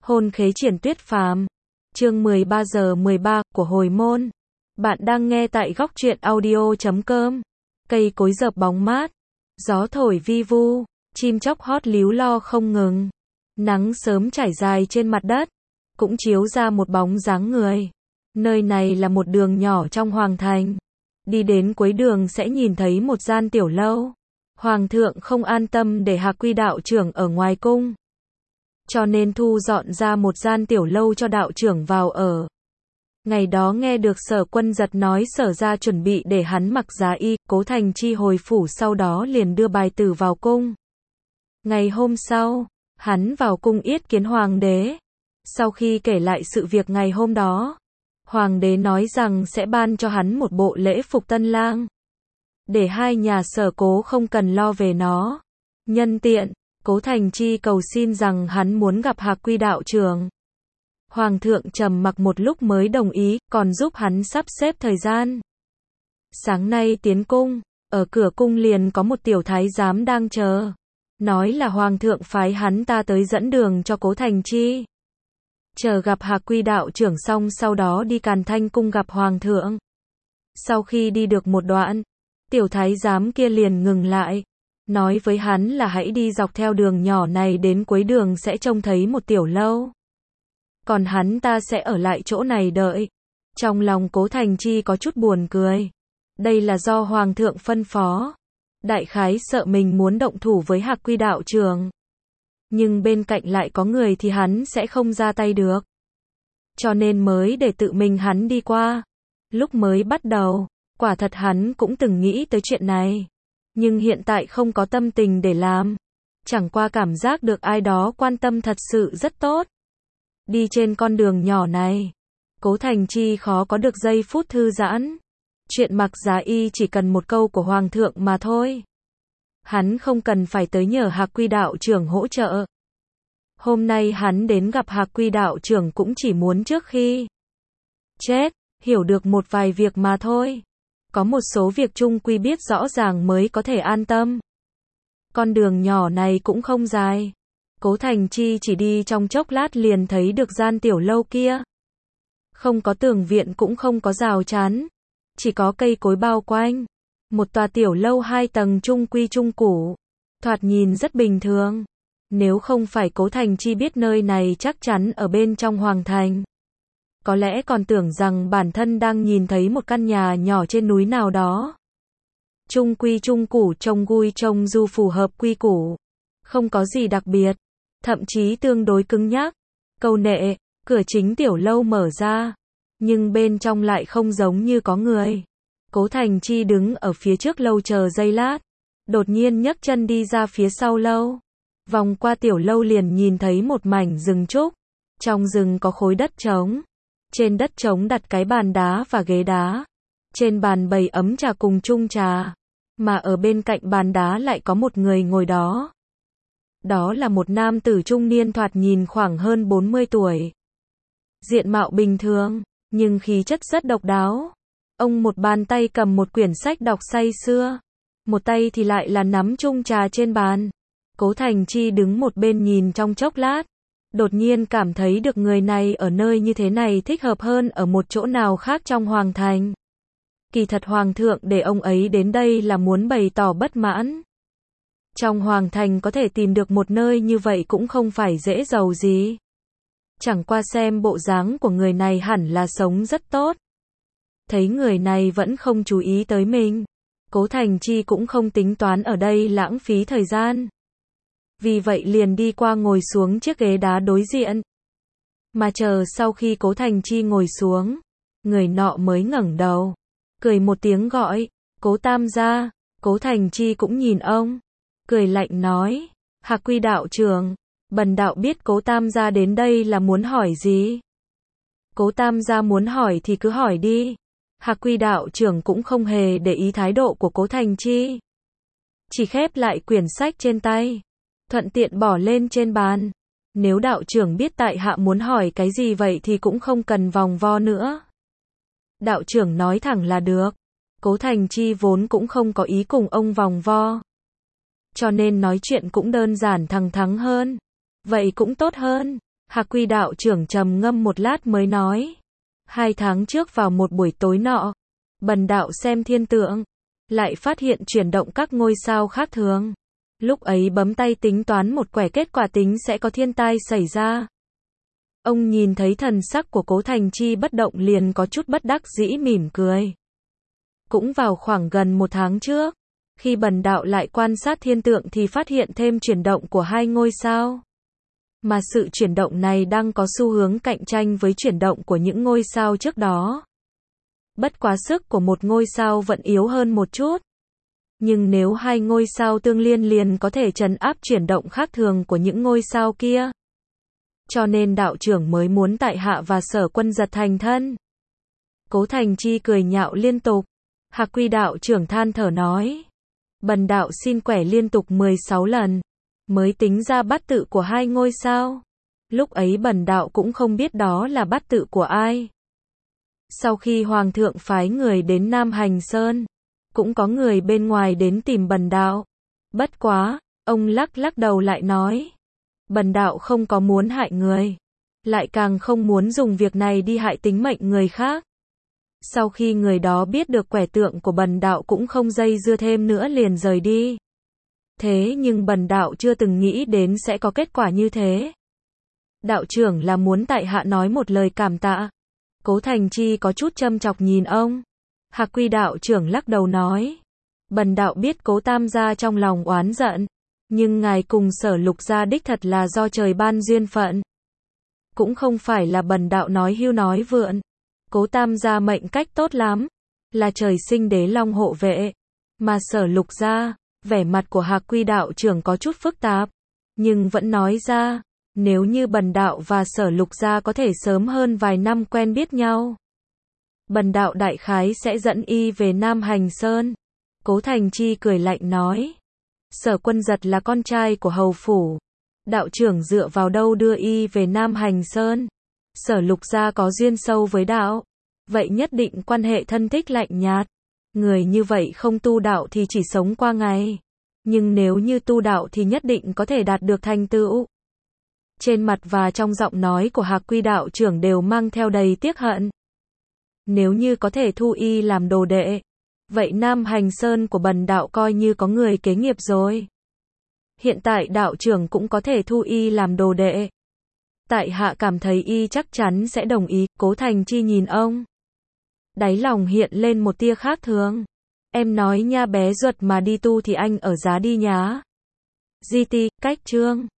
Hôn khế triển tuyết phàm. Chương 13 giờ 13 của hồi môn. Bạn đang nghe tại góc truyện audio.com. Cây cối dợp bóng mát, gió thổi vi vu, chim chóc hót líu lo không ngừng. Nắng sớm trải dài trên mặt đất, cũng chiếu ra một bóng dáng người. Nơi này là một đường nhỏ trong hoàng thành. Đi đến cuối đường sẽ nhìn thấy một gian tiểu lâu. Hoàng thượng không an tâm để Hạc Quy đạo trưởng ở ngoài cung, cho nên thu dọn ra một gian tiểu lâu cho đạo trưởng vào ở. Ngày đó nghe được Sở Quân Giật nói Sở gia chuẩn bị để hắn mặc giá y, Cố Thành Chi hồi phủ sau đó liền đưa bài tử vào cung. Ngày hôm sau, hắn vào cung yết kiến hoàng đế. Sau khi kể lại sự việc ngày hôm đó, hoàng đế nói rằng sẽ ban cho hắn một bộ lễ phục tân lang, để hai nhà Sở Cố không cần lo về nó. Nhân tiện, Cố Thành Chi cầu xin rằng hắn muốn gặp Hạc Quy đạo trưởng. Hoàng thượng trầm mặc một lúc mới đồng ý, còn giúp hắn sắp xếp thời gian. Sáng nay tiến cung, ở cửa cung liền có một tiểu thái giám đang chờ. Nói là hoàng thượng phái hắn ta tới dẫn đường cho Cố Thành Chi. Chờ gặp Hạc Quy đạo trưởng xong sau đó đi Càn Thanh cung gặp hoàng thượng. Sau khi đi được một đoạn, tiểu thái giám kia liền ngừng lại. Nói với hắn là hãy đi dọc theo đường nhỏ này đến cuối đường sẽ trông thấy một tiểu lâu. Còn hắn ta sẽ ở lại chỗ này đợi. Trong lòng Cố Thành Chi có chút buồn cười. Đây là do hoàng thượng phân phó. Đại khái sợ mình muốn động thủ với Hạc Quy đạo trưởng. Nhưng bên cạnh lại có người thì hắn sẽ không ra tay được. Cho nên mới để tự mình hắn đi qua. Lúc mới bắt đầu, quả thật hắn cũng từng nghĩ tới chuyện này. Nhưng hiện tại không có tâm tình để làm. Chẳng qua cảm giác được ai đó quan tâm thật sự rất tốt. Đi trên con đường nhỏ này, Cố Thành Chi khó có được giây phút thư giãn. Chuyện mặc giá y chỉ cần một câu của hoàng thượng mà thôi. Hắn không cần phải tới nhờ Hạc Quy đạo trưởng hỗ trợ. Hôm nay hắn đến gặp Hạc Quy đạo trưởng cũng chỉ muốn trước khi chết, hiểu được một vài việc mà thôi. Có một số việc chung quy biết rõ ràng mới có thể an tâm. Con đường nhỏ này cũng không dài. Cố Thành Chi chỉ đi trong chốc lát liền thấy được gian tiểu lâu kia. Không có tường viện cũng không có rào chắn. Chỉ có cây cối bao quanh. Một tòa tiểu lâu 2 tầng trung quy trung củ. Thoạt nhìn rất bình thường. Nếu không phải Cố Thành Chi biết nơi này chắc chắn ở bên trong hoàng thành. Có lẽ còn tưởng rằng bản thân đang nhìn thấy một căn nhà nhỏ trên núi nào đó. Trung quy trung củ trông vui trông du phù hợp quy củ. Không có gì đặc biệt. Thậm chí tương đối cứng nhắc. Câu nệ, cửa chính tiểu lâu mở ra. Nhưng bên trong lại không giống như có người. Cố Thành Chi đứng ở phía trước lâu chờ giây lát. Đột nhiên nhấc chân đi ra phía sau lâu. Vòng qua tiểu lâu liền nhìn thấy một mảnh rừng trúc. Trong rừng có khối đất trống. Trên đất trống đặt cái bàn đá và ghế đá. Trên bàn bày ấm trà cùng chung trà. Mà ở bên cạnh bàn đá lại có một người ngồi đó. Đó là một nam tử trung niên thoạt nhìn khoảng hơn 40 tuổi. Diện mạo bình thường, nhưng khí chất rất độc đáo. Ông một bàn tay cầm một quyển sách đọc say sưa. Một tay thì lại là nắm chung trà trên bàn. Cố Thành Chi đứng một bên nhìn trong chốc lát. Đột nhiên cảm thấy được người này ở nơi như thế này thích hợp hơn ở một chỗ nào khác trong hoàng thành. Kỳ thật hoàng thượng để ông ấy đến đây là muốn bày tỏ bất mãn. Trong hoàng thành có thể tìm được một nơi như vậy cũng không phải dễ giàu gì. Chẳng qua xem bộ dáng của người này hẳn là sống rất tốt. Thấy người này vẫn không chú ý tới mình. Cố Thành Chi cũng không tính toán ở đây lãng phí thời gian. Vì vậy liền đi qua ngồi xuống chiếc ghế đá đối diện. Mà chờ sau khi Cố Thành Chi ngồi xuống, người nọ mới ngẩng đầu. Cười một tiếng gọi, Cố Tam gia. Cố Thành Chi cũng nhìn ông. Cười lạnh nói, Hạc Quy đạo trưởng, bần đạo biết Cố Tam gia đến đây là muốn hỏi gì. Cố Tam gia muốn hỏi thì cứ hỏi đi. Hạc Quy đạo trưởng cũng không hề để ý thái độ của Cố Thành Chi. Chỉ khép lại quyển sách trên tay. Thuận tiện bỏ lên trên bàn. Nếu đạo trưởng biết tại hạ muốn hỏi cái gì vậy thì cũng không cần vòng vo nữa. Đạo trưởng nói thẳng là được. Cố Thành Chi vốn cũng không có ý cùng ông vòng vo. Cho nên nói chuyện cũng đơn giản thẳng thắn hơn. Vậy cũng tốt hơn. Hạc Quy đạo trưởng trầm ngâm một lát mới nói. 2 tháng trước vào một buổi tối nọ, bần đạo xem thiên tượng, lại phát hiện chuyển động các ngôi sao khác thường. Lúc ấy bấm tay tính toán một quẻ, kết quả tính sẽ có thiên tai xảy ra. Ông nhìn thấy thần sắc của Cố Thành Chi bất động liền có chút bất đắc dĩ mỉm cười. Cũng vào khoảng gần 1 tháng trước, khi bần đạo lại quan sát thiên tượng thì phát hiện thêm chuyển động của 2 ngôi sao. Mà sự chuyển động này đang có xu hướng cạnh tranh với chuyển động của những ngôi sao trước đó. Bất quá sức của một ngôi sao vẫn yếu hơn một chút. Nhưng nếu 2 ngôi sao tương liên liền có thể trấn áp chuyển động khác thường của những ngôi sao kia. Cho nên đạo trưởng mới muốn tại hạ và Sở Quân Giật thành thân. Cố Thành Chi cười nhạo liên tục. Hạc Quy đạo trưởng than thở nói. Bần đạo xin quẻ liên tục 16 lần, mới tính ra bát tự của 2 ngôi sao. Lúc ấy bần đạo cũng không biết đó là bát tự của ai. Sau khi Hoàng thượng phái người đến Nam Hành Sơn, cũng có người bên ngoài đến tìm bần đạo. Bất quá, ông lắc lắc đầu lại nói. Bần đạo không có muốn hại người, lại càng không muốn dùng việc này đi hại tính mệnh người khác. Sau khi người đó biết được quẻ tượng của bần đạo cũng không dây dưa thêm nữa liền rời đi. Thế nhưng bần đạo chưa từng nghĩ đến sẽ có kết quả như thế. Đạo trưởng là muốn tại hạ nói một lời cảm tạ. Cố Thành Chi có chút châm chọc nhìn ông. Hạc Quy đạo trưởng lắc đầu nói. Bần đạo biết Cố Tam gia trong lòng oán giận. Nhưng ngài cùng Sở Lục gia đích thật là do trời ban duyên phận. Cũng không phải là bần đạo nói hưu nói vượn. Cố Tam gia mệnh cách tốt lắm. Là trời sinh đế long hộ vệ. Mà Sở Lục gia, vẻ mặt của Hạc Quy đạo trưởng có chút phức tạp. Nhưng vẫn nói ra. Nếu như bần đạo và Sở Lục gia có thể sớm hơn vài năm quen biết nhau, bần đạo đại khái sẽ dẫn y về Nam Hành Sơn. Cố Thành Chi cười lạnh nói. Sở Quân Giật là con trai của hầu phủ. Đạo trưởng dựa vào đâu đưa y về Nam Hành Sơn? Sở Lục gia có duyên sâu với đạo, vậy nhất định quan hệ thân thích lạnh nhạt. Người như vậy không tu đạo thì chỉ sống qua ngày. Nhưng nếu như tu đạo thì nhất định có thể đạt được thành tựu. Trên mặt và trong giọng nói của Hạc Quy đạo trưởng đều mang theo đầy tiếc hận. Nếu như có thể thu y làm đồ đệ, vậy Nam Hành Sơn của bần đạo coi như có người kế nghiệp rồi. Hiện tại đạo trưởng cũng có thể thu y làm đồ đệ. Tại hạ cảm thấy y chắc chắn sẽ đồng ý. Cố Thành Chi nhìn ông, đáy lòng hiện lên một tia khác thường. Em nói nha bé ruột mà đi tu thì anh ở giá đi nhá. GT, cách chương